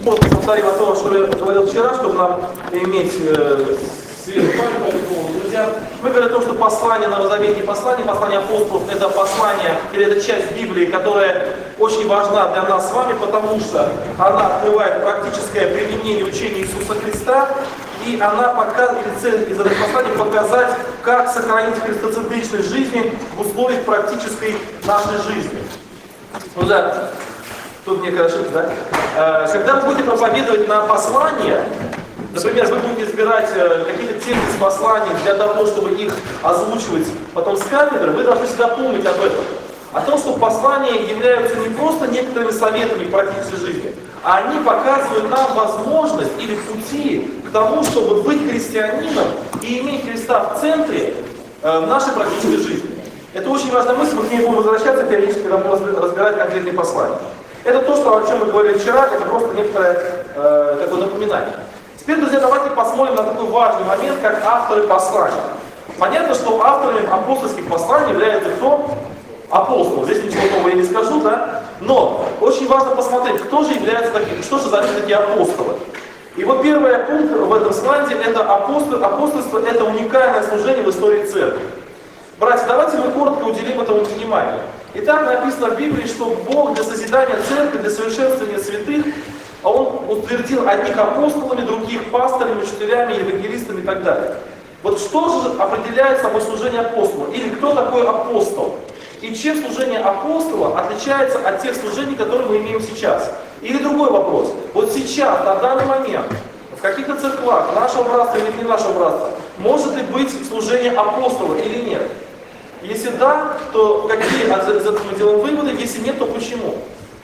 просто повторим о том, что я говорил вчера, чтобы нам иметь свежую память по этому поводу. Друзья, мы говорим о том, что послание Новозаветное послание апостолов, это послание, или это часть Библии, которая очень важна для нас с вами, потому что она открывает практическое применение учения Иисуса Христа, и она показывает, цель из этого послания показать, как сохранить христоцентричность жизни в условиях практической нашей жизни. Ну да, тут мне хорошо, да? Когда вы будете проповедовать на послание, например, вы будете избирать какие-то темы из посланий для того, чтобы их озвучивать потом с кафедры, вы должны всегда помнить об этом. О том, что послания являются не просто некоторыми советами практической жизни, а они показывают нам возможность или пути к тому, чтобы быть христианином и иметь Христа в центре нашей практической жизни. Это очень важная мысль, мы к ней будем возвращаться периодически, когда мы будем разбирать конкретные послания. Это то, что, о чем мы говорили вчера, это просто некоторое такое напоминание. Теперь, друзья, давайте посмотрим на такой важный момент, как авторы посланий. Понятно, что авторами апостольских посланий является кто? Апостол. Здесь ничего нового я не скажу, да? Но очень важно посмотреть, кто же является таким, что же за люди такие апостолы. И вот первый пункт в этом слайде это апостольство, это уникальное служение в истории церкви. Братья, давайте мы коротко уделим этому внимание. Итак, написано в Библии, что Бог для созидания церкви, для совершенствования святых, Он утвердил одних апостолами, других пасторами, учителями, евангелистами и так далее. Вот что же определяет само служение апостола? Или кто такой апостол? И чем служение апостола отличается от тех служений, которые мы имеем сейчас? Или другой вопрос. Вот сейчас, на данный момент, в каких-то церквах нашего братства или не нашего братства, может ли быть служение апостола или нет? Если да, то какие из этого мы делаем выводы? Если нет, то почему?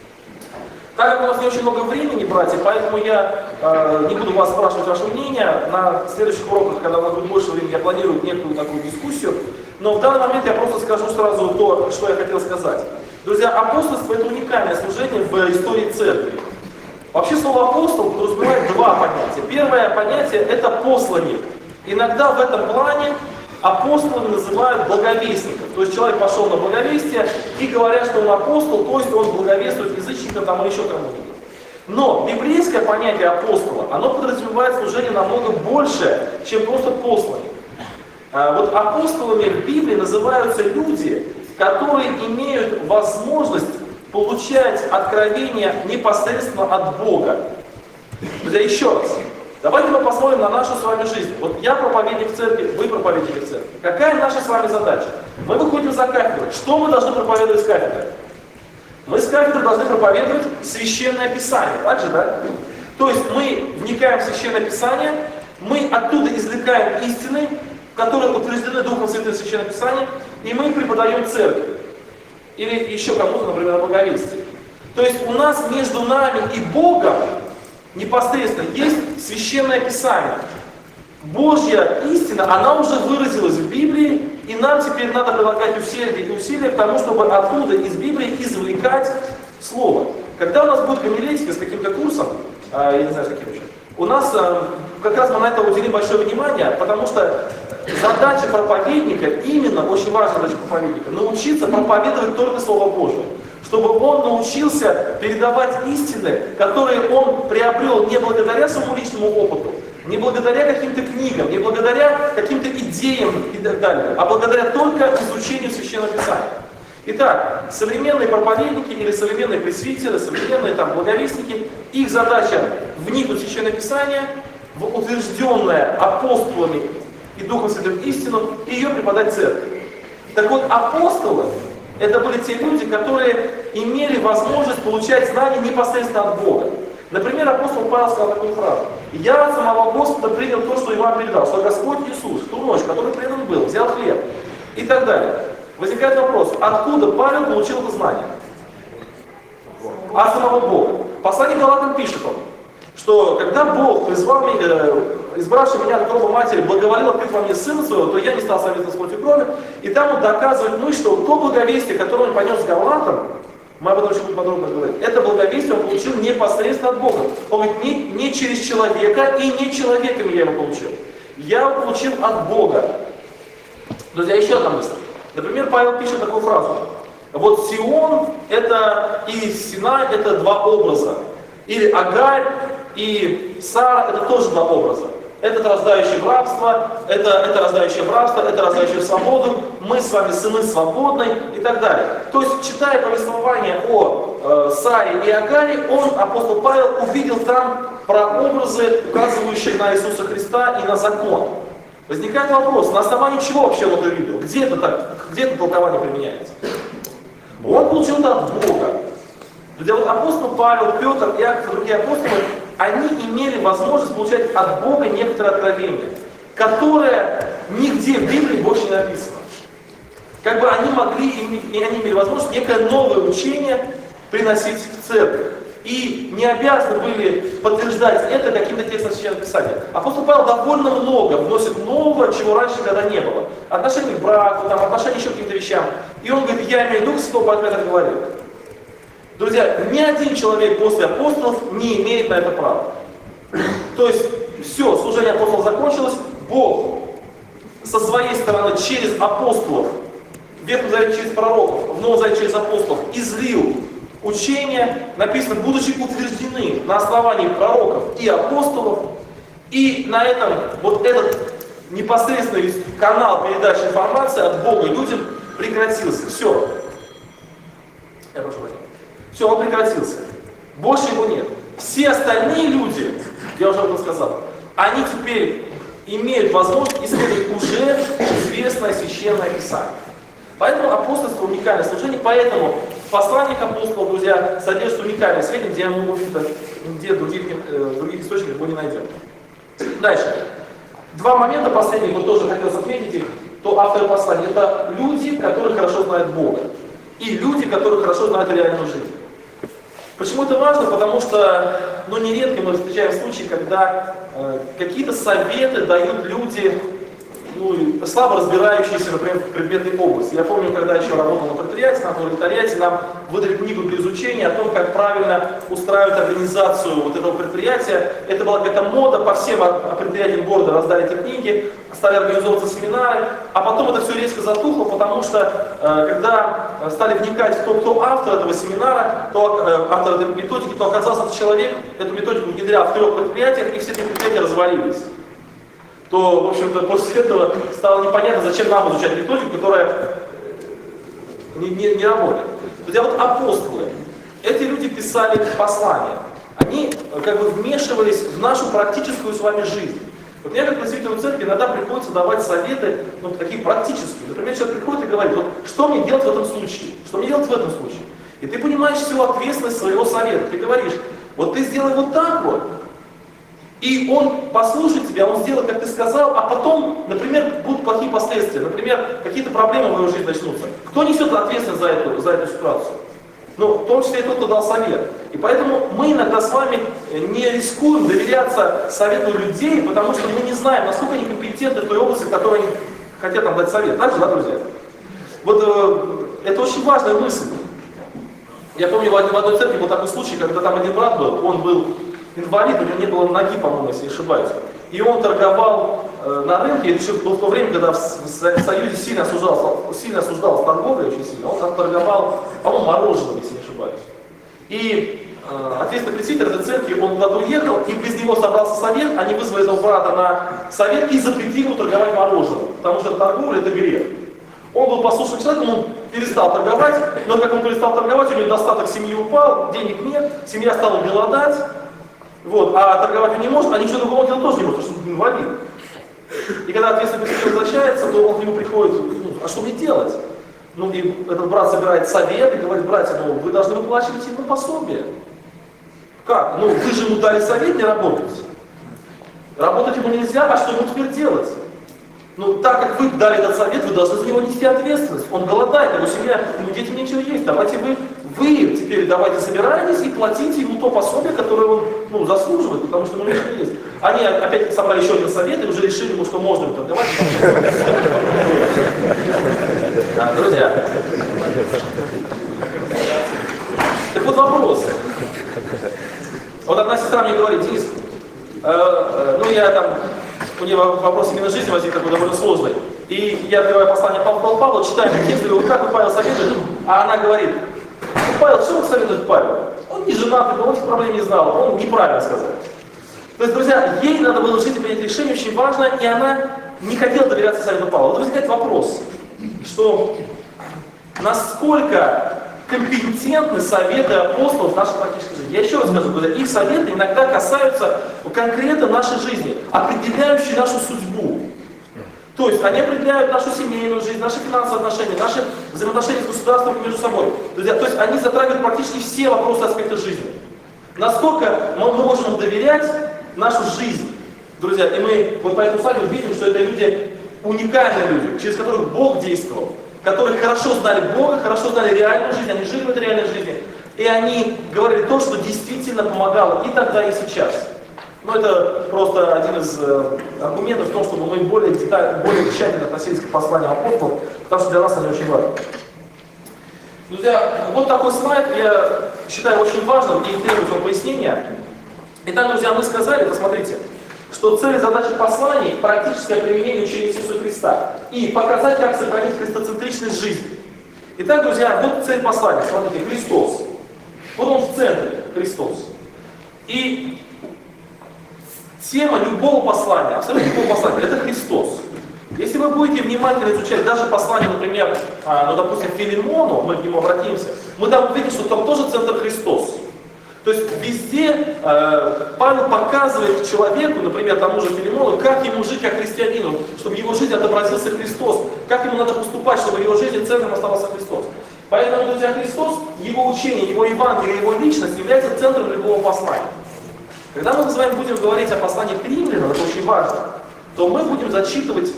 Так как у нас не очень много времени, братья, поэтому я не буду вас спрашивать ваше мнение. На следующих уроках, когда у нас будет больше времени, я планирую некую такую дискуссию. Но в данный момент я просто скажу сразу то, что я хотел сказать. Друзья, апостольство — это уникальное служение в истории церкви. Вообще слово апостол подразумевает два понятия. Первое понятие — это посланник. Иногда в этом плане апостолами называют благовестников. То есть человек пошел на благовестие и говорят, что он апостол, то есть он благовествует язычникам там, или еще кому-то. Но библейское понятие апостола, оно подразумевает служение намного больше, чем просто посланник. Вот апостолами в Библии называются люди, которые имеют возможность получать откровения непосредственно от Бога. Друзья, еще раз. Давайте мы посмотрим на нашу с вами жизнь. Вот я проповедник в церкви, вы проповедник в церкви. Какая наша с вами задача? Мы выходим за кафедру. Что мы должны проповедовать с кафедры? Мы с кафедры должны проповедовать Священное Писание. Так же, да? То есть мы вникаем в Священное Писание, мы оттуда извлекаем истины, которые утверждены Духом Святым в Священном Писании, и мы преподаем церкви. Или еще кому-то, например, на благовестии. То есть у нас между нами и Богом непосредственно есть Священное Писание. Божья истина, она уже выразилась в Библии, и нам теперь надо прилагать усилия к тому, чтобы оттуда из Библии извлекать Слово. Когда у нас будет гомилетика с каким-то курсом, я не знаю, с каким еще, у нас как раз мы на это уделим большое внимание, потому что задача проповедника, именно очень важная задача проповедника, научиться проповедовать только Слово Божие. Чтобы он научился передавать истины, которые он приобрел не благодаря своему личному опыту, не благодаря каким-то книгам, не благодаря каким-то идеям и так далее, а благодаря только изучению Священного Писания. Итак, современные проповедники или современные пресвитеры, современные благовестники, их задача вникнуть в Священное Писание, в утвержденное апостолами и Духом Святым истину, и ее преподать церкви. Так вот, апостолы — это были те люди, которые имели возможность получать знания непосредственно от Бога. Например, апостол Павел сказал такую фразу: «Я от самого Господа принял то, что Иван передал, что Господь Иисус в ту ночь, в которой предан был, взял хлеб» и так далее. Возникает вопрос, откуда Павел получил это знание? От самого Бога. Послание Галатам пишет он, что когда Бог призвал меня, избравший меня от гроба матери, благоволил открыть во мне Сына Своего, то я не стал советоваться с плотью и крови. И там он доказывает, что то благовестие, которое он понес Галатам, мы об этом очень подробно говорим, это благовестие он получил непосредственно от Бога. Он говорит, не через человека и не человеками я его получил. Я его получил от Бога. Друзья, еще одна мысль. Например, Павел пишет такую фразу. Вот Сион это и Синай это два образа. Или Агарь и Сара — это тоже два образа. Этот рождающий в рабство, это рождающий в рабство, это рождающий в свободу, мы с вами сыны свободной и так далее. То есть, читая повествование о Саре и Агаре, апостол Павел, увидел там прообразы, указывающие на Иисуса Христа и на закон. Возникает вопрос, на основании чего вообще он это видел? Где это толкование применяется? Он получил это от Бога. Где вот апостол Павел, Петр, Иаков и другие апостолы, они имели возможность получать от Бога некоторые откровения, которые нигде в Библии больше не написано. Как бы они могли, и они имели возможность некое новое учение приносить в церковь. И не обязаны были подтверждать это каким-то текстом Священного Писания. Апостол Павел довольно много вносит нового, чего раньше никогда не было. Отношение к браку, отношение еще к каким-то вещам. И он говорит, я имею Дух Святой, поэтому я так говорю. Друзья, ни один человек после апостолов не имеет на это права. То есть, все, служение апостолов закончилось, Бог со своей стороны через апостолов, в Ветхом Завете через пророков, в Новом Завете через апостолов, излил учения, написано, будучи утверждены на основании пророков и апостолов, и на этом вот этот непосредственный канал передачи информации от Бога людям прекратился. Все. Я прошу прощения. Все, он прекратился. Больше его нет. Все остальные люди, я уже об этом сказал, они теперь имеют возможность исследовать уже известное священное Писание. Поэтому апостольство — уникальное служение, поэтому в посланиях апостолов, друзья, содержится уникальное сведения, где мы, в общем-то, нигде в других источниках мы не найдем. Дальше. Два момента последних, вот тоже хотел отметить их, то авторы послания — это люди, которые хорошо знают Бога, и люди, которые хорошо знают реальную жизнь. Почему это важно? Потому что, нередко мы встречаем случаи, когда какие-то советы дают люди, слабо разбирающиеся, например, в предметной области. Я помню, когда еще работал на предприятии, на пролетариате, нам выдали книгу для изучения о том, как правильно устраивать организацию вот этого предприятия. Это была какая-то мода, по всем предприятиям города раздали эти книги, стали организовываться семинары, а потом это все резко затухло, потому что когда стали вникать в то, кто автор этого семинара, то автор этой методики, то оказался этот человек, эту методику внедрял в 3 предприятиях, и все эти предприятия развалились. То, в общем-то, после этого стало непонятно, зачем нам изучать методику, которая не работает. Друзья, вот апостолы, эти люди писали послания, они как бы вмешивались в нашу практическую с вами жизнь. Вот мне, как представителю церкви, иногда приходится давать советы, такие практические. Например, человек приходит и говорит, вот что мне делать в этом случае, что мне делать в этом случае. И ты понимаешь всю ответственность своего совета. Ты говоришь, вот ты сделай вот так вот, и он послушает тебя, он сделает, как ты сказал, а потом, например, будут плохие последствия, например, какие-то проблемы в его жизни начнутся. Кто несет ответственность за эту ситуацию? В том числе и тот, кто дал совет. И поэтому мы иногда с вами не рискуем доверяться совету людей, потому что мы не знаем, насколько они компетентны в той области, в которой они хотят нам дать совет. Так же, да, друзья? Вот это очень важная мысль. Я помню, в одной церкви был такой случай, когда там один брат был, он был инвалид, у него не было ноги, по-моему, если не ошибаюсь. И он торговал на рынке, это еще было в то время, когда в Союзе сильно осуждалась торговля, очень сильно. Он торговал, по-моему, мороженым, если не ошибаюсь. И ответственный представитель этой церкви, он куда-то уехал, и без него собрался совет, они вызвали этого брата на совет и запретили ему торговать мороженым, потому что торговля — это грех. Он был послушным человеком, он перестал торговать, но как он перестал торговать, у него достаток семьи упал, денег нет, семья стала голодать. А торговать он не может, а ничего другого делать тоже не может, потому что он инвалид. И когда ответственный представитель возвращается, то он к нему приходит, а что мне делать? И этот брат собирает совет и говорит, братья, вы должны выплачивать ему пособие. Как? Вы же ему дали совет не работать. Работать ему нельзя, а что ему теперь делать? Так как вы дали этот совет, вы должны за него нести ответственность. Он голодает, его семья, детям нечего есть, давайте вы теперь давайте собираетесь и платите ему то пособие, которое он заслуживает, потому что ему нечего есть. Они опять собрали еще один совет и уже решили, что можно ему торговать. Друзья. Так вот вопрос. Вот одна сестра мне говорит, Денис, у нее вопрос именно жизни возник такой довольно сложный. И я открываю послание Павла, читаю текст, говорю, как вы, Павел, советуете? А она говорит, Павел, что вы советуете Павел? Он не женатый, он этих проблем не знал, он неправильно сказал. То есть, друзья, ей надо было жить и принять решение очень важное, и она не хотела доверяться совету Павла. Вот возникает вопрос, что насколько компетентны советы апостолов в нашей практической жизни. Я еще раз скажу, друзья, их советы иногда касаются конкретно нашей жизни, определяющей нашу судьбу. То есть они определяют нашу семейную жизнь, наши финансовые отношения, наши взаимоотношения с государством и между собой. Друзья, то есть они затрагивают практически все вопросы аспекта жизни. Насколько мы можем доверять нашу жизнь, друзья, и мы вот по этому слайду видим, что это люди, уникальные люди, через которых Бог действовал, которые хорошо знали Бога, хорошо знали реальную жизнь, они жили в этой реальной жизни, и они говорили то, что действительно помогало и тогда, и сейчас. Но это просто один из аргументов в том, чтобы мы более тщательно относились к посланиям апостолов, потому что для нас они очень важны. Друзья, вот такой слайд, я считаю очень важным и требует его пояснения. Итак, друзья, мы сказали, посмотрите, что цель и задача посланий – практическое применение учения Иисуса Христа и показать, как сохранить христоцентричность жизни. Итак, друзья, вот цель послания, смотрите, Христос. Вот он в центре, Христос. И тема любого послания, абсолютно любого послания, это Христос. Если вы будете внимательно изучать даже послание, например, допустим, Филимону, мы к нему обратимся, мы там увидим, что там тоже центр Христос. То есть везде Павел показывает человеку, например, тому же Филимону, как ему жить как христианину, чтобы в его жизни отобразился Христос, как ему надо поступать, чтобы в его жизни центром оставался Христос. Поэтому, друзья, Христос, его учение, его Евангелие, его личность является центром любого послания. Когда мы с вами будем говорить о послании к римлянам, это очень важно, то мы будем зачитывать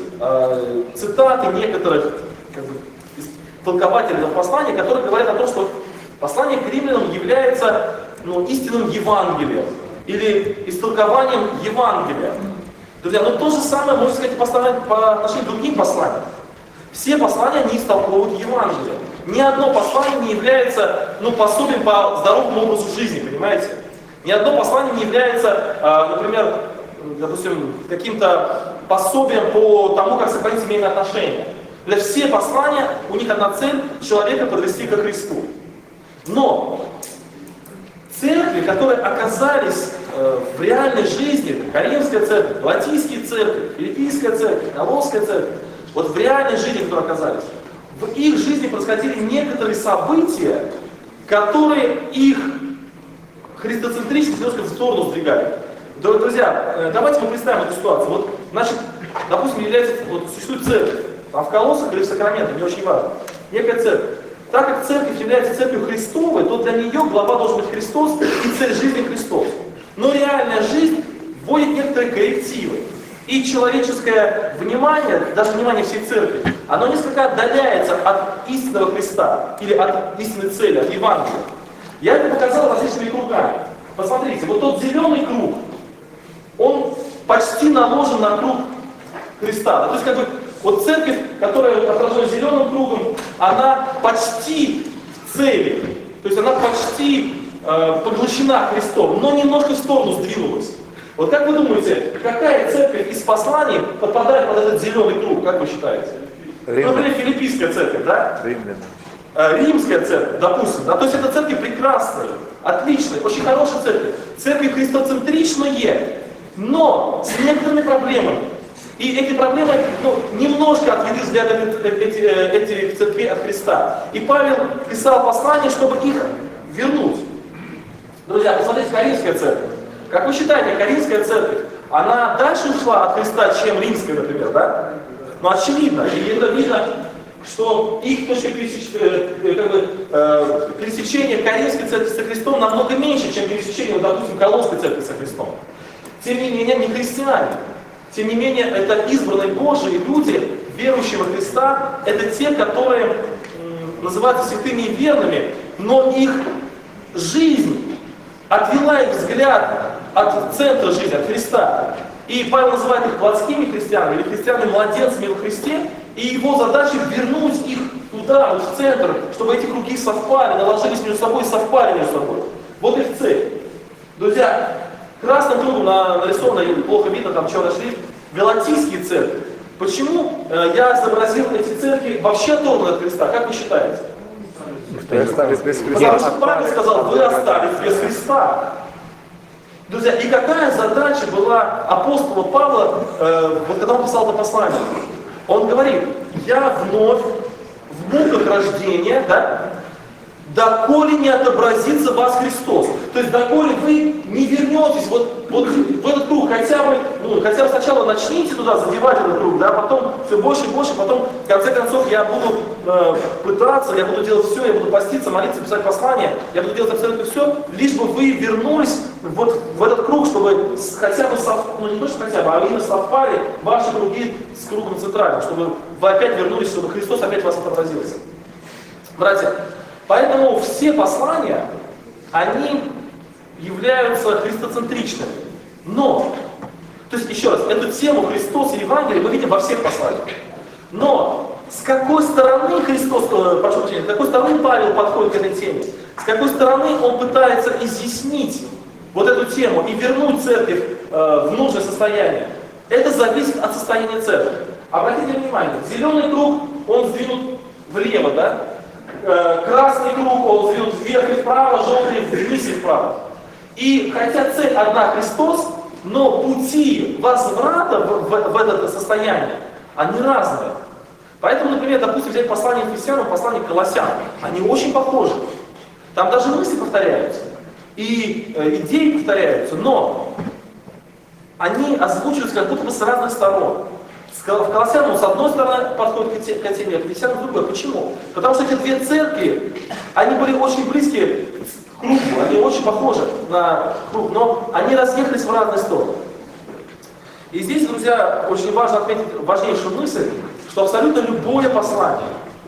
цитаты некоторых толкователей этого послания, которые говорят о том, что послание к римлянам является истинным Евангелием или истолкованием Евангелия. Друзья, то же самое можно сказать по отношению к другим посланиям. Все послания, они истолковывают Евангелие. Ни одно послание не является пособием по здоровому образу жизни, понимаете? Ни одно послание не является, например, допустим, каким-то пособием по тому, как сохранить семейные отношения. Для все послания, у них одна цель – человека подвести ко Христу. Но церкви, которые оказались в реальной жизни, Коринфская церковь, Галатийская церковь, Филиппийская церковь, Колосская церковь, вот в реальной жизни, которые оказались, в их жизни происходили некоторые события, которые их христоцентричность немножко в сторону сдвигали. Друзья, давайте мы представим эту ситуацию. Вот, значит, допустим, существует церковь, в Колоссах или в Сакраменто, не очень важно, некая церковь. Так как церковь является церковью Христовой, то для нее глава должен быть Христос и цель жизни Христос. Но реальная жизнь вводит некоторые коррективы. И человеческое внимание, даже внимание всей церкви, оно несколько отдаляется от истинного Христа или от истинной цели, от Евангелия. Я это показал различными кругами. Посмотрите, вот тот зеленый круг, он почти наложен на круг Христа. То есть вот церковь, которая отражена зеленым кругом, она почти в цели. То есть она почти поглощена Христом, но немножко в сторону сдвинулась. Вот как вы думаете, какая церковь из посланий подпадает под этот зеленый круг, как вы считаете? Например, Филиппийская церковь, да? Римская церковь, допустим. Да? То есть это церковь прекрасная, отличная, очень хорошая церковь. Церковь христоцентричная, но с некоторыми проблемами. И эти проблемы немножко отвели взгляд этих церквей от Христа. И Павел писал послание, чтобы их вернуть. Друзья, посмотрите, Коринфская церковь. Как вы считаете, Коринфская церковь, она дальше ушла от Христа, чем Римская, например, да? Ну, очевидно. И это видно, что их точка пересечения Коринфской церкви со Христом намного меньше, чем пересечение, допустим, Колосской церкви со Христом. Тем не менее, не христиане. Тем не менее, это избранные Божьи люди, верующие во Христа, это те, которые называются святыми и верными, но их жизнь отвела их взгляд от центра жизни, от Христа. И Павел называет их плотскими христианами или христианами-младенцами во Христе, и его задача вернуть их туда, в центр, чтобы эти круги совпали, наложились между собой и совпали между собой. Вот их цель. Друзья, красным кругом нарисовано, плохо видно, там черный шрифт, Галатийские церкви. Почему я изобразил эти церкви вообще оторваны от Христа? Как вы считаете? Вы остались без Христа. Потому что Павел сказал, вы остались без Христа. Друзья, и какая задача была апостола Павла, вот когда он писал это послание? Он говорит, я вновь в муках рождения, да, доколе не отобразится вас Христос. То есть доколе вы не вернетесь вот в этот круг, хотя бы сначала начните туда задевать этот круг, да, потом все больше и больше, потом в конце концов я буду пытаться, я буду делать все, я буду поститься, молиться, писать послания, я буду делать абсолютно все, лишь бы вы вернулись вот в этот круг, чтобы хотя бы, не то что хотя бы, а именно совпали ваши круги с кругом центральным, чтобы вы опять вернулись, чтобы Христос опять вас отобразился. Братья, поэтому все послания, они являются христоцентричными. Но, то есть еще раз, эту тему Христос и Евангелие мы видим во всех посланиях. Но с какой стороны Христос, прошу прощения, с какой стороны Павел подходит к этой теме? С какой стороны он пытается изъяснить вот эту тему и вернуть церковь в нужное состояние? Это зависит от состояния церкви. Обратите внимание, зеленый круг, он сдвинут влево, да? Красный круг, он сдвинут вверх и вправо, желтый вниз и вправо. И хотя цель одна Христос, но пути возврата в это состояние, они разные. Поэтому, например, допустим, взять послание Ефесянам, послание Колоссянам, они очень похожи. Там даже мысли повторяются, и идеи повторяются, но они озвучиваются как будто бы с разных сторон. В Колоссянам с одной стороны подходит к теме, а к Ефесянам с другой. Почему? Потому что эти две церкви, они были очень близкие к кругу, они очень похожи на круг, но они разъехались в разные стороны. И здесь, друзья, очень важно отметить важнейшую мысль, что абсолютно любое послание,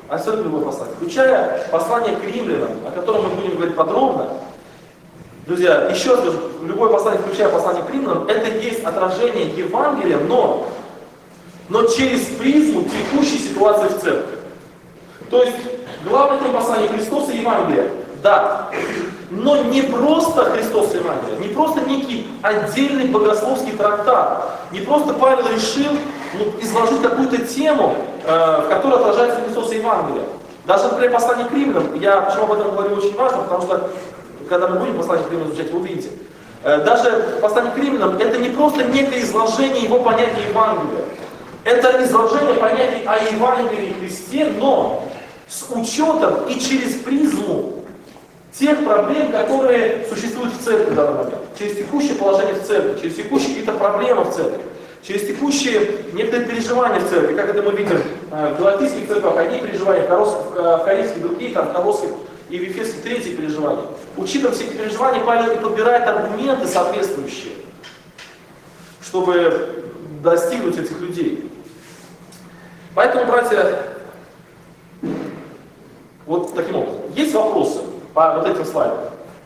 включая послание к римлянам, о котором мы будем говорить подробно, друзья, еще раз скажу, любое послание, включая послание к римлянам, это есть отражение Евангелия, но через призму текущей ситуации в церкви. То есть, главное тема послания Христос и Евангелие, да, но не просто Христос и Евангелие, не просто некий отдельный богословский трактат, не просто Павел решил изложить какую-то тему, в которой отражается Христос и Евангелие. Даже, например, послание к римлянам, я почему об этом говорю очень важно, потому что, когда мы будем послание к римлянам изучать, вы увидите, даже послание к римлянам, это не просто некое изложение его понятия Евангелия. Это изложение понятий о Евангелии и Христе, но с учетом и через призму тех проблем, которые существуют в церкви в данный момент. Через текущее положение в церкви, через текущие какие-то проблемы в церкви, через текущие некоторые переживания в церкви, как это мы видим в галатийских церквях, одни переживания, в коринфских другие, там, в колосских и в ефесских третьи переживания. Учитывая все эти переживания, Павел и подбирает аргументы соответствующие, чтобы достигнуть этих людей. Поэтому, братья, вот таким образом. Есть вопросы по вот этим слайдам?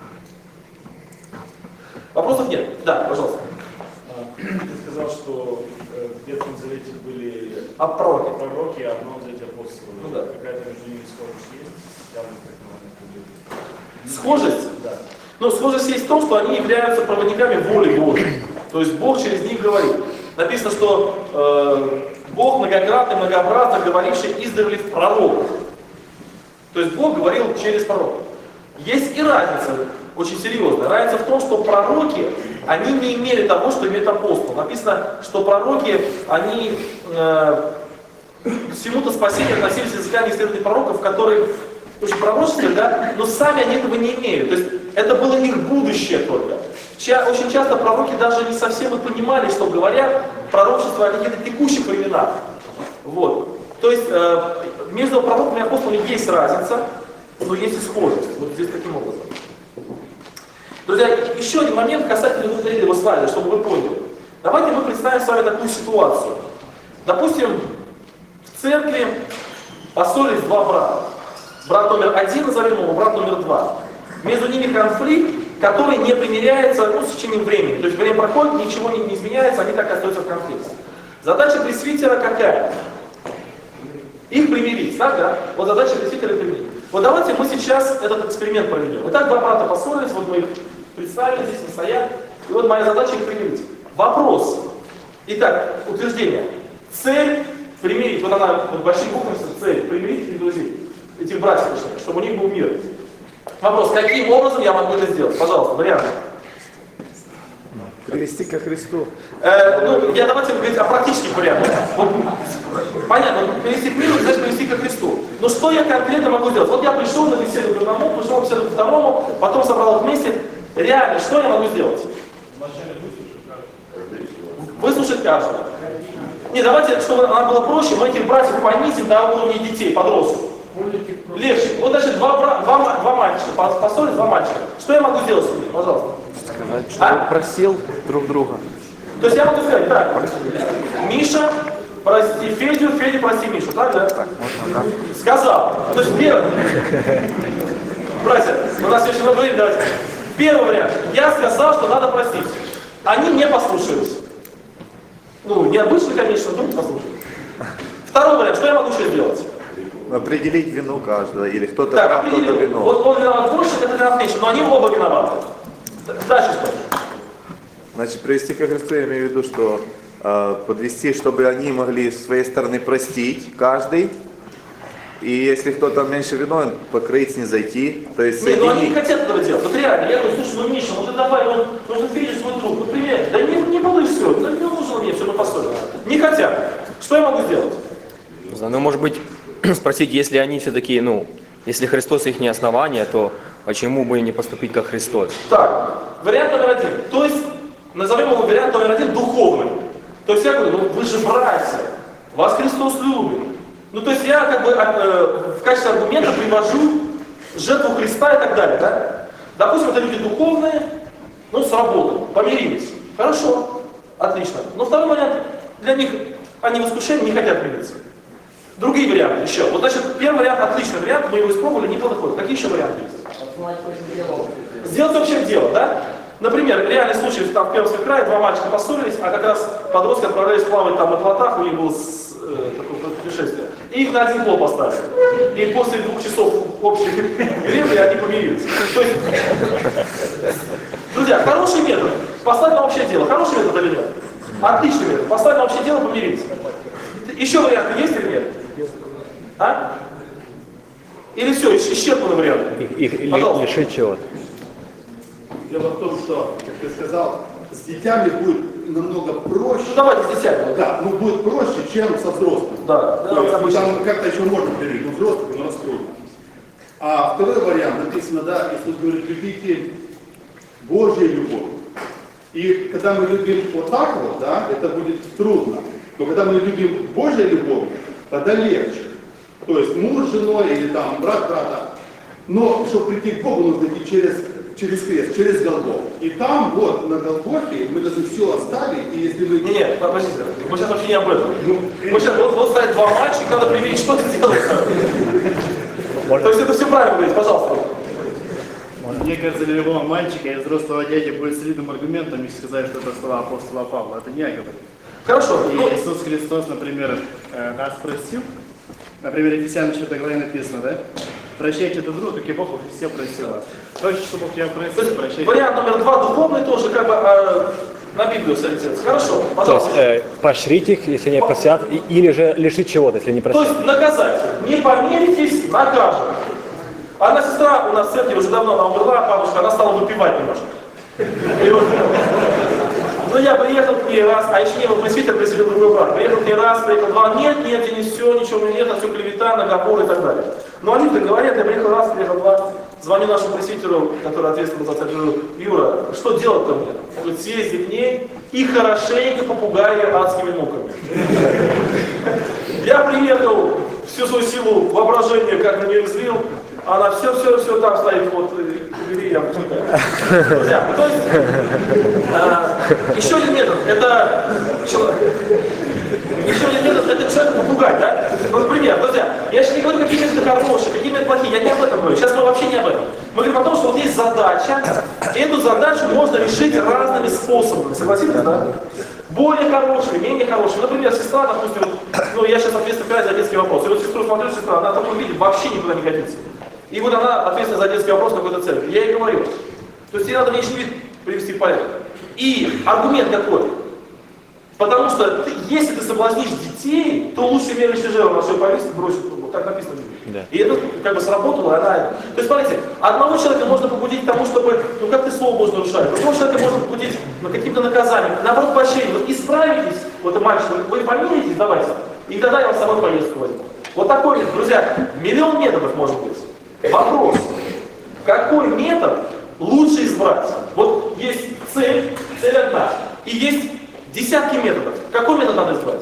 Вопросов нет? Да, пожалуйста. Ты сказал, что в Ветхом Завете были пророки, а в Новом Завете апостолы. Ну, да. Какая-то между ними схожесть есть? Схожесть? Да. Ну, схожесть есть в том, что они являются проводниками воли Божьей. То есть Бог через них говорит. Написано, что Бог многократно и многообразно говоривший издревле в пророках. То есть Бог говорил через пророков. Есть и разница, очень серьезная. Разница в том, что пророки, они не имели того, что имеет апостол. Написано, что пророки, они к всему-то спасению относились языками исследований пророков, которые очень пророческие, да, но сами они этого не имели. То есть это было их будущее только. Очень часто пророки даже не совсем и понимали, что говорят пророчество о каких-то текущих временах. Вот. То есть между пророками и апостолами есть разница, но есть и схожесть. Вот здесь таким образом. Друзья, еще один момент касательно этого слайда, чтобы вы поняли. Давайте мы представим с вами такую ситуацию. Допустим, в церкви поссорились два брата. Брат номер 1, назовем его, брат номер 2. Между ними конфликт, который не примиряется с течением времени. То есть время проходит, ничего не изменяется, они так и остаются в конфликте. Задача пресвитера какая? Их примирить, да? Вот задача пресвитера примирить. Вот давайте мы сейчас этот эксперимент проведем. Итак, два брата поссорились, вот мы их представили, здесь они стоят. И вот моя задача их примирить. Вопрос. Итак, утверждение. Цель примирить. Вот она вот большими буквами, цель примирить этих друзей, этих братьев, чтобы у них был мир. Вопрос, каким образом я могу это сделать? Пожалуйста, варианты. Привести ко Христу. Давайте говорить о практических вариантах. Вот, понятно, привести к миру, значит привести ко Христу. Но что я конкретно могу сделать? Вот я пришел на беседу к одному, пришел на беседу к второму, потом собрал их вместе. Реально, что я могу сделать? Выслушать каждого. Не, давайте, чтобы она была проще, мы этих братьев понизим до уровня детей, подростков. Легче. Вот даже два мальчика, поссорились два мальчика. Что я могу сделать с ними, пожалуйста? Сказать, что просил друг друга. То есть я могу сказать, так, Миша, прости Федю, Федя, прости Мишу, так, да? Так, можно, да? Сказал. То есть первый. Братья, у нас еще много времени, давайте. Первый вариант. Я сказал, что надо простить. Они не послушались. Ну, необычно, конечно, но не послушались. Второй вариант. Что я могу еще сделать? Определить вину каждого, или кто-то Так, прав, кто-то определил. виноват. Вот он виноват больше, это виноват меньше, но они оба виноваты. Дальше что? Значит, привести ко Христу, я имею в виду, что подвести, чтобы они могли с своей стороны простить каждый. И если кто-то меньше виновен, покрыть, снизойти. То есть Нет, ну они не соединить. хотят этого делать. Вот реально, я говорю, слушай, ну Миша, ну ты давай, он видишь свой друг, ну привет. Да не было и все, ну не нужно мне, все мы поссорились. Не хотят. Что я могу сделать? Ну, может быть, спросить, если они все-таки, если Христос их не основание, то почему бы не поступить как Христос? Так, вариант номер один. То есть, назовем его вариант номер один духовный. То есть я говорю, ну вы же братья, вас Христос любит. Ну то есть я как бы в качестве аргумента привожу жертву Христа и так далее, да? Допустим, это люди духовные, сработали, помирились. Хорошо, отлично. Но второй вариант, для них они в искушении не хотят мириться. Другие варианты еще. Вот значит, первый вариант отличный вариант, мы его испробовали, не подходит. Какие еще варианты есть? Сделать общее дело, да? Например, реальный случай, там в Пермском крае два мальчика поссорились, а как раз подростки отправлялись плавать там на плотах, у них было такое путешествие. И их на один плот поставили. И после 2 часов общей гребли они помирились. То есть, друзья, хороший метод. Поставить на общее дело. Хороший метод или нет? Отличный метод. Поставить на общее дело, помириться. Еще варианты есть или нет? А? Или все, исчерпанный вариант? Их лишить чего-то. Дело в том, что, как ты сказал, с детьми будет намного проще. Ну давайте с десятки. Да, будет проще, чем со взрослыми. Да, То есть, обычно. там как-то еще можно перейти, но взрослых у нас трудно. А второй вариант написано, да, Иисус говорит, любите Божью любовь. И когда мы любим вот так вот, да, это будет трудно. Но когда мы любим Божью любовь, тогда легче. То есть муж с женой или там брат брата. Но чтобы прийти к Богу, нужно идти через крест, через Голгофу. И там, вот, на Голгофе, мы должны все оставить, и если мы... Нет, подождите, мы сейчас вообще не об этом. Мы сейчас, вот стоят два мальчика, надо примерить, что ты делаешь. То есть это все правильно говорить, пожалуйста. Мне кажется, для любого мальчика и взрослого дяди будет солидным аргументом, если сказать, что это слова апостола Павла. Это не я говорю. Хорошо. И Иисус Христос, например, нас простил. Например, Ефесянам 4 главе написано, да? Прощайте друг друга, как и Бог во Христе простил вас. Хочешь, чтобы Бог тебя простил, прощайте. Вариант номер 2 духовный тоже как бы на Библию сориентироваться. Хорошо, То пожалуйста. есть поощрить их, если они простят, или же лишить чего-то, если не То простят. есть наказать. Не помиритесь, накажем. Одна сестра у нас в церкви уже давно, она умерла, бабушка, она стала выпивать немножко. И вот, ну я приехал к ней раз, а еще не был пресвитер, пресвитер другой брат. Приехал к ней раз, приехал два, нет, не все, ничего нет, это все клевета, наговор и так далее. Но они-то говорят, я приехал раз, приехал два, звоню нашему пресвитеру, который ответственный за церковь, Юра, что делать-то мне? Он говорит, съезди к ней и хорошенько попугай ее адскими муками. Я приехал, всю свою силу воображения как на нее излил, она все там стоит, вот, и я почитаю. Друзья, то есть, еще один метод, это человек попугай, да? Ну, например, друзья, я сейчас не говорю, какие методы хорошие, какие методы плохие, я не об этом говорю, сейчас мы вообще не об этом. Мы говорим о том, что вот есть задача, и эту задачу можно решить разными способами, согласитесь, да? Более хорошими, менее хорошими. Например, сестра, допустим, я сейчас ответственна за детский вопрос, и вот сестру смотрю, сестра, она в таком виде вообще никуда не годится. И вот она ответственна за детский вопрос в какой-то церкви. Я ей говорю. То есть ей надо внешний вид привести в порядок. И аргумент какой? Потому что если ты соблазнишь детей, то лучше меры тяжело на все повесить, бросить, вот так написано. Да. И это как бы сработало, она... То есть смотрите, одного человека можно побудить к тому, чтобы, как ты слово можешь нарушать, другого человека можно побудить будете каким-то наказанием. Наоборот, поощрение. Вот исправитесь, вот и мальчик, вы помиритесь, давайте, и тогда я вам с собой поездку возьму. Вот такой, друзья, миллион методов может быть. Вопрос, какой метод лучше избрать? Вот есть цель одна, и есть десятки методов. Какой метод надо избрать?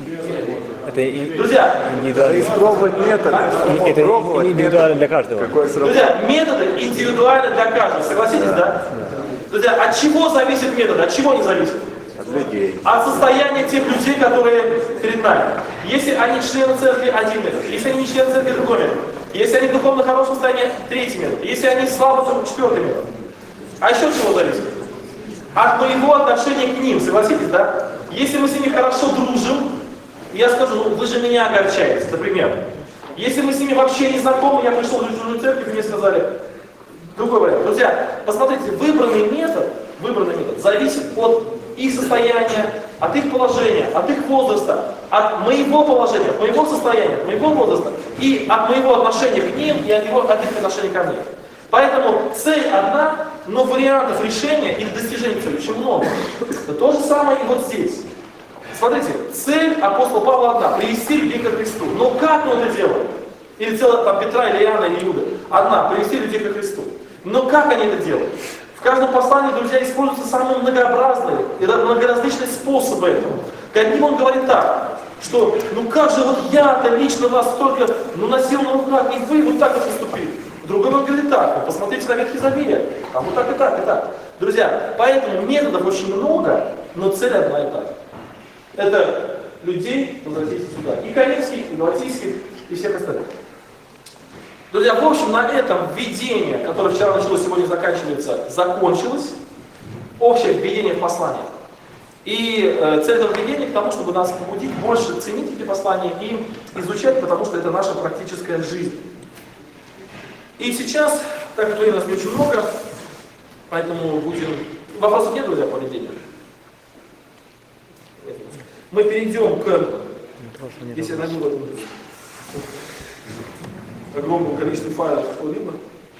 Друзья, Испробовать метод. Это Пробовать индивидуально для каждого. Какой срок? друзья, методы индивидуальны для каждого. Согласитесь, да? Друзья, от чего зависят методы? От чего они зависят? От людей. От состояния тех людей, которые перед нами. Если они члены церкви, один метод. Если они не члены церкви, другой метод. Если они в духовно хорошем состоянии, третий метод. Если они слабы, то четвертый метод. А еще от чего зависит? От моего отношения к ним, согласитесь, да? Если мы с ними хорошо дружим, я скажу, ну вы же меня огорчаете, например. Если мы с ними вообще не знакомы, я пришел в чужую церковь, и мне сказали, другой вариант. Друзья, посмотрите, выбранный метод зависит от их состояния, от их положения, от их возраста, от моего положения, от моего состояния, от моего возраста и от моего отношения к ним и от их отношения ко мне. Поэтому цель одна, но вариантов решения или достижения цели очень много. То же самое и вот здесь. Смотрите, цель апостола Павла одна, привести людей ко Христу. Но как он это делает? Или целая там Петра, или Иоанна, или Иуда. Одна, привести людей ко Христу. Но как они это делают? В каждом послании, друзья, используются самые многообразные и многоразличные способы этого. К одним он говорит так, что ну как же вот я-то лично вас столько носил на руках, и вы вот так вот поступили. Другой он говорит так, ну, посмотрите на Ветхий Завет, а вот так и так и так. Друзья, поэтому методов очень много, но цель одна и та же. Это людей возвратить сюда. И Коринфских, и Галатийских, и всех остальных. Друзья, в общем, на этом введение, которое вчера началось, сегодня заканчивается, закончилось. Общее введение в послание. И цель этого введения к тому, чтобы нас побудить больше ценить эти послания и изучать, потому что это наша практическая жизнь. И сейчас, так как времени у нас не очень много, поэтому будем... Вопросов нет, друзья, по введению? Мы перейдем к... Если я найду в этом огромном количестве файлов, что видно.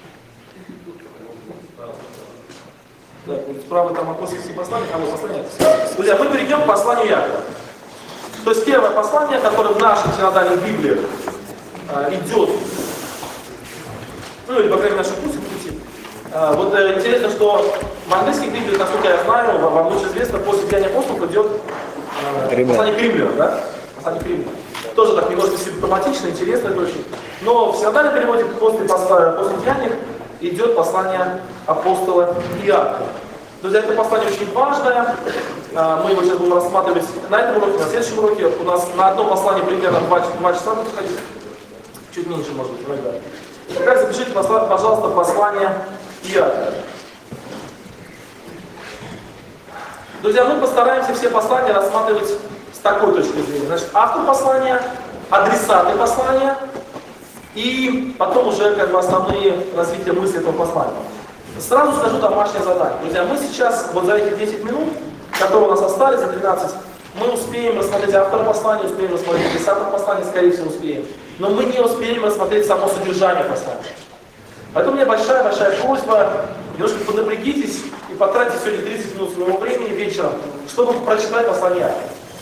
Да, справа там апостольские послания, а вот послание. Друзья, мы перейдем к посланию Якова. То есть первое послание, которое в нашей синодальной Библии идет, ну или по крайней мере в нашем курсе пути. Вот интересно, что в английских Библиях, насколько я знаю, вам лучше известно, после Деяния апостолов идет послание к римлянам, да? Послание к римлянам. Тоже так немножко симптоматично, интересно это очень. Но в синодальном переводе после Деяний идет послание апостола Иакова. Друзья, это послание очень важное. Мы его сейчас будем рассматривать на этом уроке, на следующем уроке. У нас на одно послание примерно 2 часа будет ходить. Чуть меньше, может быть, иногда. Итак, запишите, пожалуйста, послание Иакова. Друзья, мы постараемся все послания рассматривать с такой точки зрения. Значит, автор послания, адресаты послания и потом уже как бы основные развития мысли этого послания. Сразу скажу домашнее задание. Друзья, мы сейчас, вот за эти 10 минут, которые у нас остались, за 13, мы успеем рассмотреть автора послания, успеем рассмотреть адресатов послания, скорее всего успеем. Но мы не успеем рассмотреть само содержание послания. Поэтому у меня большая просьба, немножко поднапрягитесь и потратьте сегодня 30 минут своего времени вечером, чтобы прочитать послание.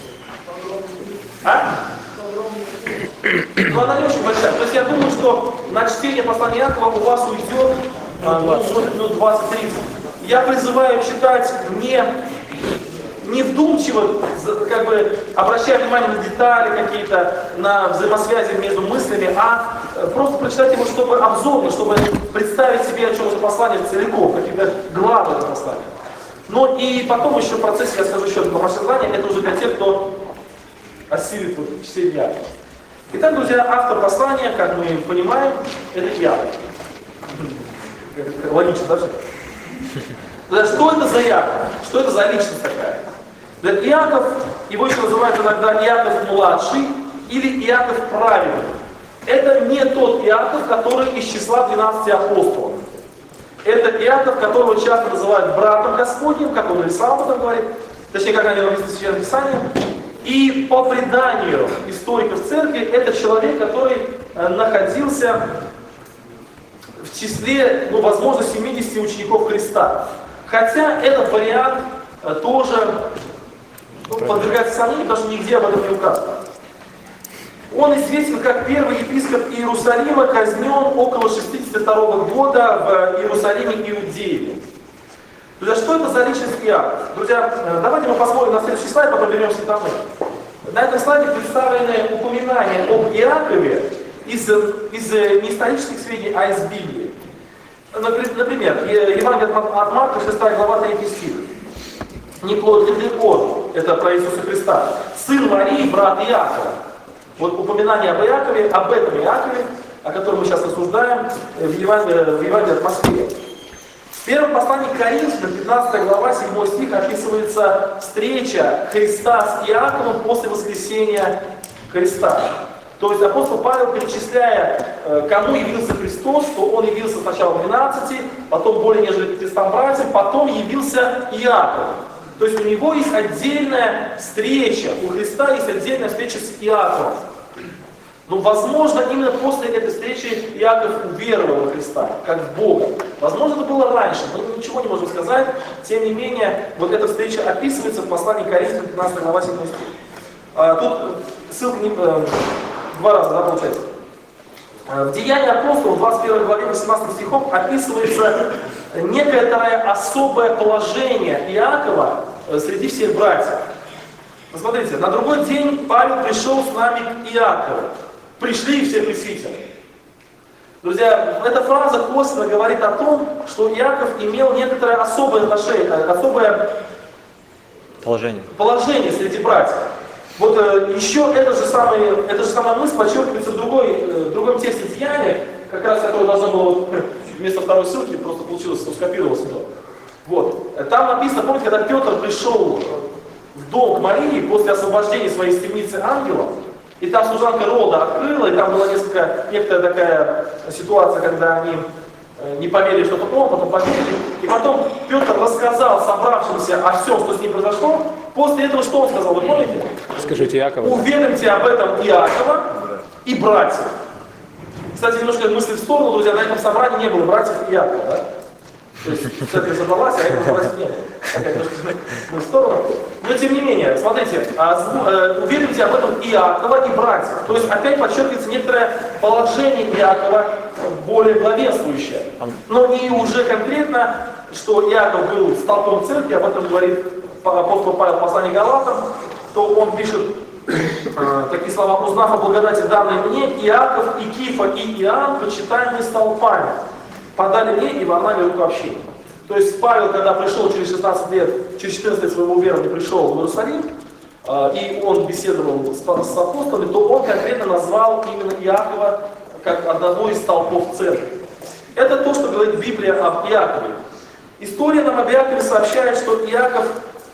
А? Ну, она не очень большая. То есть я думаю, что на чтение послания Иакова у вас уйдет минут 20-30. Я призываю читать не вдумчиво, как бы обращая внимание на детали какие-то, на взаимосвязи между мыслями, а просто прочитать его, чтобы обзорно, чтобы представить себе, о чем это послание целиком, какие-то главы этого послания. Но и потом еще в процессе, я скажу еще одно домашнее задание, это уже для тех, кто осилит вот чтение Иакова. Итак, друзья, автор послания, как мы понимаем, это Иаков. Логично, да? Что это за Иаков? Что это за личность такая? Иаков, его еще называют иногда Иаков-младший или Иаков-праведный. Это не тот Иаков, который из числа 12 апостолов. Это Иаков, которого часто называют братом Господним, как он и сам об этом говорит, точнее, как они написаны в Священном Писании. И по преданию историков церкви, это человек, который находился в числе, возможно, 70 учеников Христа. Хотя этот вариант тоже подвергается сомнению, потому что нигде об этом не указано. Он известен как первый епископ Иерусалима, казнен около 62 года в Иерусалиме, Иудее. Друзья, что это за личность Иаков? Друзья, давайте мы посмотрим на следующий слайд, потом вернемся к тому. На этом слайде представлены упоминания об Иакове из не исторических сведений, а из Библии. Например, Евангелие от Марка, 6 глава, 3 стих. Не плод ли плод, это про Иисуса Христа. Сын Марии, брат Иакова. Вот упоминание об Иакове, об этом Иакове, о котором мы сейчас рассуждаем, в Евангелии от Матфея. В первом послании к Коринфянам, 15 глава, 7 стих, описывается встреча Христа с Иаковом после воскресения Христа. То есть апостол Павел, перечисляя, кому явился Христос, то он явился сначала 12, потом более нежели 500 братьям, потом явился Иаков. То есть у него есть отдельная встреча, у Христа есть отдельная встреча с Иаковом. Но, возможно, именно после этой встречи Иаков уверовал во Христа, как в Бога. Возможно, это было раньше, мы ничего не можем сказать. Тем не менее, вот эта встреча описывается в послании к Коринфянам, 15 глава, 7 стих. Тут ссылка два раза, да, получается. В Деянии апостолов, 21 главе, 18 стихом, описывается некоторое особое положение Иакова среди всех братьев. Посмотрите, на другой день Павел пришел с нами к Иакову. Пришли все пресвитеры. Друзья, эта фраза косвенно говорит о том, что Иаков имел некоторое особое отношение, особое положение среди братьев. Вот еще эта же самая мысль подчеркивается в другом тексте Деяния, как раз которое должно было вместо второй ссылки, просто получилось, что скопировалось это. Вот. Там написано, помните, когда Петр пришел в дом к Марии после освобождения своей темницы ангелом, и там служанка Рода открыла, и там была некоторая такая ситуация, когда они не поверили, что это он, потом поверили. И потом Петр рассказал собравшимся о всем, что с ним произошло. После этого что он сказал, вы помните? Скажите Иакова. Уведомьте об этом Иакова и братьев. Кстати, немножко мысли в сторону, друзья, на этом собрании не было братьев и Иакова, да? То есть церковь собралась, а этого братьев не было. Такая немножко в сторону. Но тем не менее, смотрите, уведомьте об этом Иакова и братьев. То есть опять подчеркивается некоторое положение Иакова более главенствующее. Но не уже конкретно, что Иаков был столпом церкви, об этом говорит апостол Павел в послании Галатам, то он пишет такие слова: «Узнав о благодати данной мне, Иаков, и Кифа и Иоанн, почитаемые столпами, подали мне и вогнали руку общения». То есть Павел, когда пришел через 16 лет, через 14 лет своего верования пришел в Иерусалим, и он беседовал с апостолами, то он конкретно назвал именно Иакова как одного из столпов церкви. Это то, что говорит Библия об Иакове. История нам об Иакове сообщает, что Иаков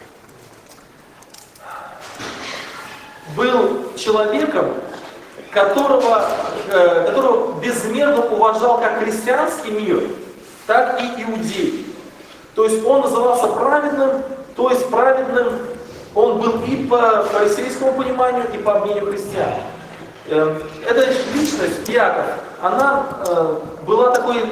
был человеком, которого безмерно уважал как христианский мир, так и иудей. То есть он назывался праведным, то есть праведным он был и по фарисейскому пониманию, и по мнению христиан. Эта личность, Иаков, она была такой,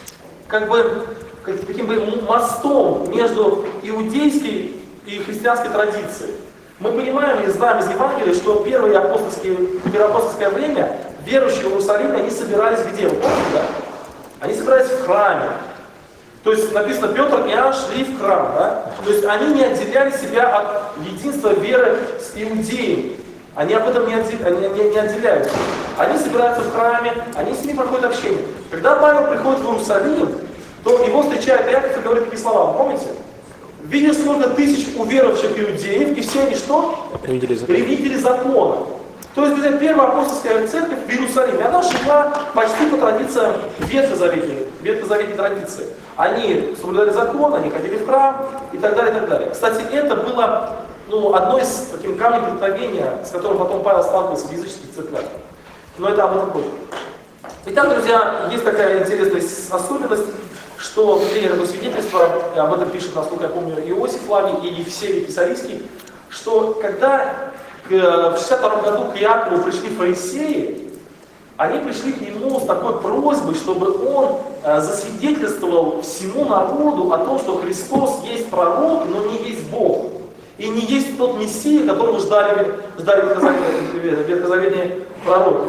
каким бы мостом между иудейской и христианской традицией. Мы понимаем и знаем из Евангелия, что первоапостольское время верующие в Иерусалиме, они собирались где? Вы помните, да? Они собирались в храме. То есть написано, Петр и Иоанн шли в храм. Да? То есть они не отделяли себя от единства веры с иудеями. Они об этом не отделяются. Они собираются в храме, они с ними проходят общение. Когда Павел приходит в Иерусалим, то его встречает Иаков и говорит такие слова. Вы помните? Видишь, сколько тысяч уверовавших иудеев, и все они что? Ревнители закона. То есть, друзья, первая апостольская церковь в Иерусалиме, она шла почти по традициям ветхозаветной традиции. Они соблюдали закон, они ходили в храм и так далее, и так далее. Кстати, это было одно из таких камней преткновения, с которым потом Павел сталкивался в языческих церквях. Но это об этом позже. Итак, друзья, есть такая интересная особенность, что в такое свидетельство, об этом пишет, насколько я помню, Иосиф Флавий и Евсевий Писарийский, что когда в 62 году к Иакову пришли фарисеи, они пришли к нему с такой просьбой, чтобы он засвидетельствовал всему народу о том, что Христос есть пророк, но не есть Бог. И не есть тот Мессия, которого ждали ветхозаветные пророки.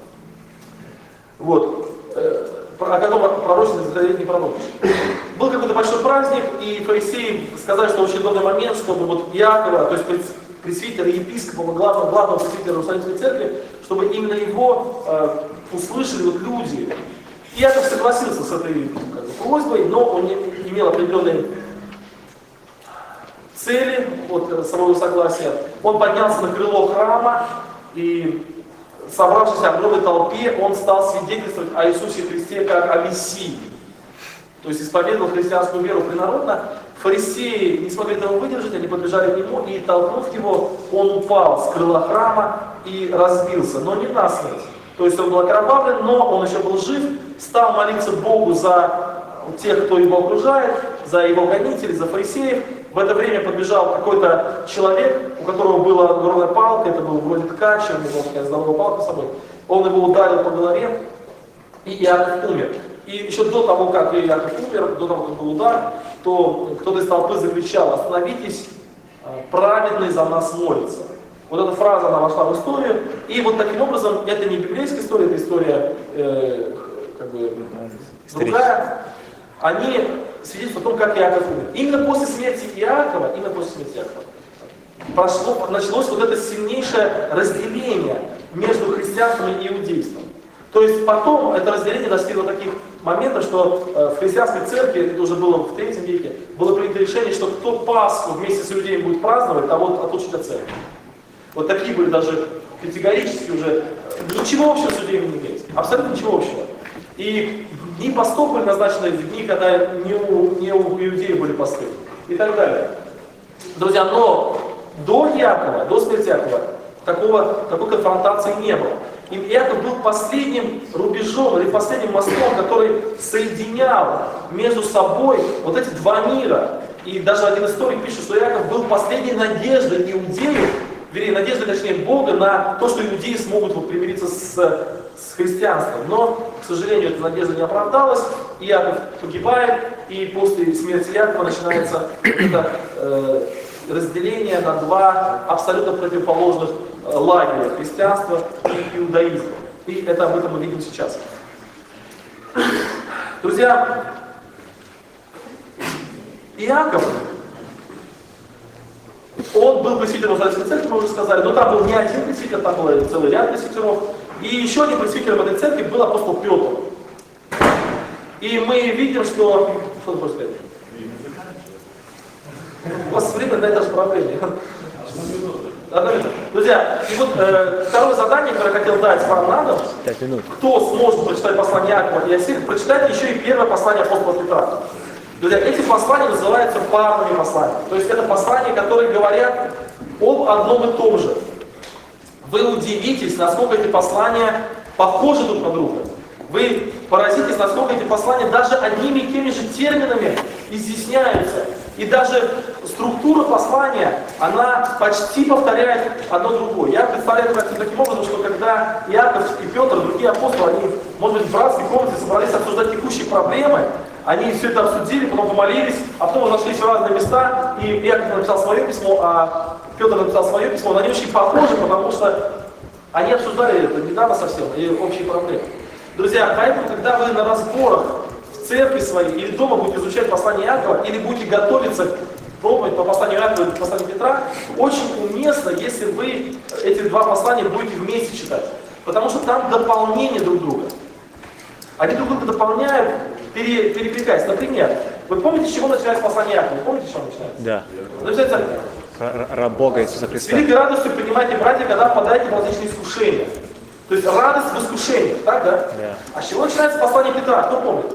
Вот. О котором пророчество ветхозаветные пророки. Был какой-то большой праздник, и фарисеи сказали, что очень удобный момент, чтобы вот Иакова, то есть пресвитера, епископа, главного пресвитера Иерусалимской церкви, чтобы именно его услышали вот люди. Иаков согласился с этой просьбой, но он не имел определенной цели от самого согласия. Он поднялся на крыло храма и, собравшись в огромной толпе, он стал свидетельствовать о Иисусе Христе как о Мессии. То есть исповедовал христианскую веру принародно. Фарисеи не смогли этого выдержать, они подбежали к нему, и, толкнув его, он упал с крыла храма и разбился, но не насмерть. То есть он был окровавлен, но он еще был жив, стал молиться Богу за тех, кто его окружает, за его гонителей, за фарисеев. В это время подбежал какой-то человек, у которого была огромная палка, это был вроде ткач, у него такая здоровая палка с собой. Он его ударил по голове, и Иаков умер. И еще до того, как Иаков умер, до того, как был удар, то кто-то из толпы закричал: «Остановитесь, праведный за нас молится». Вот эта фраза, она вошла в историю. И вот таким образом, это не библейская история, это история другая. Они свидетельствуют о том, как Иаков умер. Именно после смерти Иакова, началось вот это сильнейшее разделение между христианством и иудейством. То есть потом это разделение достигло таких моментов, что в христианской церкви, это уже было в III веке, было принято решение, что кто Пасху вместе с иудеем будет праздновать, того отлучат от церкви. Вот такие были даже категорически уже, ничего общего с иудеями не имеется, абсолютно ничего общего. И дни постов были назначены в дни, когда не у иудеев были посты и так далее. Друзья, но до Иакова, до смерти Иакова, такой конфронтации не было. И Иаков был последним рубежом или последним мостом, который соединял между собой вот эти два мира. И даже один историк пишет, что Иаков был последней надеждой иудеев, вернее, надеждой, точнее, Бога на то, что иудеи смогут вот примириться с христианством. Но, к сожалению, эта надежда не оправдалась. Иаков погибает, и после смерти Иакова начинается это разделение на два абсолютно противоположных лагеря: христианства и иудаизма. И это об этом мы видим сейчас. Друзья, Иаков, он был пресвитером Иерусалимской церкви, мы уже сказали, но там был не один пресвитер, там был целый ряд пресвитеров. И еще один пресвитером этой церкви был апостол Петр. И мы видим, что... Что ты хочешь сказать? У вас время на это же проблема. Друзья, и вот второе задание, которое я хотел дать вам на дом, кто сможет прочитать послание Иакова и Иосифа, прочитайте еще и первое послание апостола Петра. Друзья, эти послания называются парными посланиями. То есть это послания, которые говорят об одном и том же. Вы удивитесь, насколько эти послания похожи друг на друга. Вы поразитесь, насколько эти послания даже одними и теми же терминами изъясняются. И даже структура послания, она почти повторяет одно другое. Я представляю это таким образом, что когда Иаков и Петр, другие апостолы, они, может быть, в братской комнате собрались обсуждать текущие проблемы, они все это обсудили, потом помолились, а потом разошлись в разные места, и Иаков написал свое письмо, а Петр написал свое письмо, но они очень похожи, потому что они обсуждали это недавно совсем, и общие проблемы. Друзья, поэтому, когда вы на разборах в церкви своей или дома будете изучать послание Иакова, или будете готовиться пробовать по посланию Иакова и по посланию Петра, очень уместно, если вы эти два послания будете вместе читать. Потому что там дополнение друг друга. Они друг друга дополняют, перекликаясь. Например, вы помните, с чего начинается послание Иакова? Помните, с чего начинается? Да. Начинается: Раб Бога Иисуса с Христа. великой радостью принимайте, братья, когда впадаете в различные искушения. То есть радость в искушении, так, да? Да. А с чего начинается послание Петра? Кто помнит?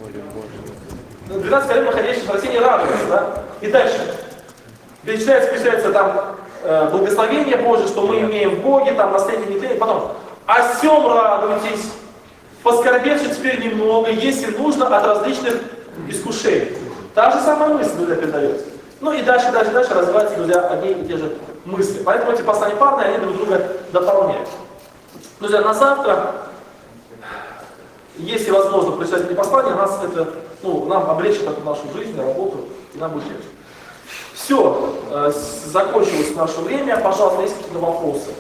12 колен, находящихся в спасении, радуются, да? И дальше. Перечисляется там благословение Божие, что мы имеем в Боге, там наследие нетления. Потом: о сем радуйтесь, поскорбевши теперь немного, если нужно, от различных искушений. Та же самая мысль, друзья, передается. Ну и дальше развиваются, друзья, одни и те же мысли. Поэтому эти послания парные, они друг друга дополняют. Друзья, на завтра если возможно прочитать эти послания, нас это, ну, нам облегчит эту нашу жизнь, работу, и нам будет легче. Все, закончилось наше время. Пожалуйста, есть какие-то вопросы?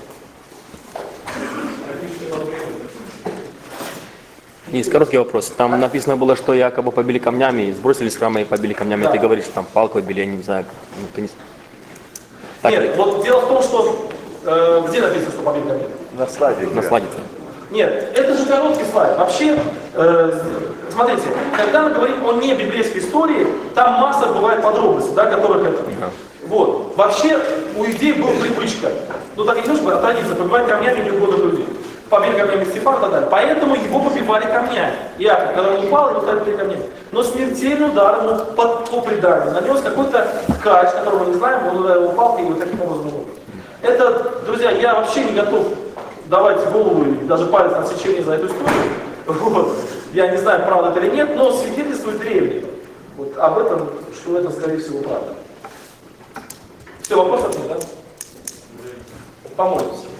Есть короткий вопрос. Там написано было, что якобы побили камнями, сбросили с храма и побили камнями. Да. Ты говоришь, что там палку отбили, я не знаю. Ну, ты не... Так, Нет, вот дело в том, что где написано, что побили камнями? На слайде. на слайде. Нет, это же короткий слайд. Вообще, смотрите, когда мы говорим о небиблейской истории, там масса бывает подробностей, да, которых это. Вот. Вообще, у людей была привычка, ну так не нужно, а традиция, побивать камнями неугодных людей. Побили камнями Стефана и так далее. Поэтому его побивали камнями. Иаков, когда он упал, его побили камнями. Но смертельный удар ему по преданию нанес какой-то ткач, которого мы не знаем, он упал и вот таким образом умер. Это, друзья, я вообще не готов давать голову и даже палец на отсечение за эту историю. Вот. Я не знаю, правда это или нет, но свидетельствует древние. Вот об этом, что это, скорее всего, правда. Все, вопросов нет, да? Помолимся.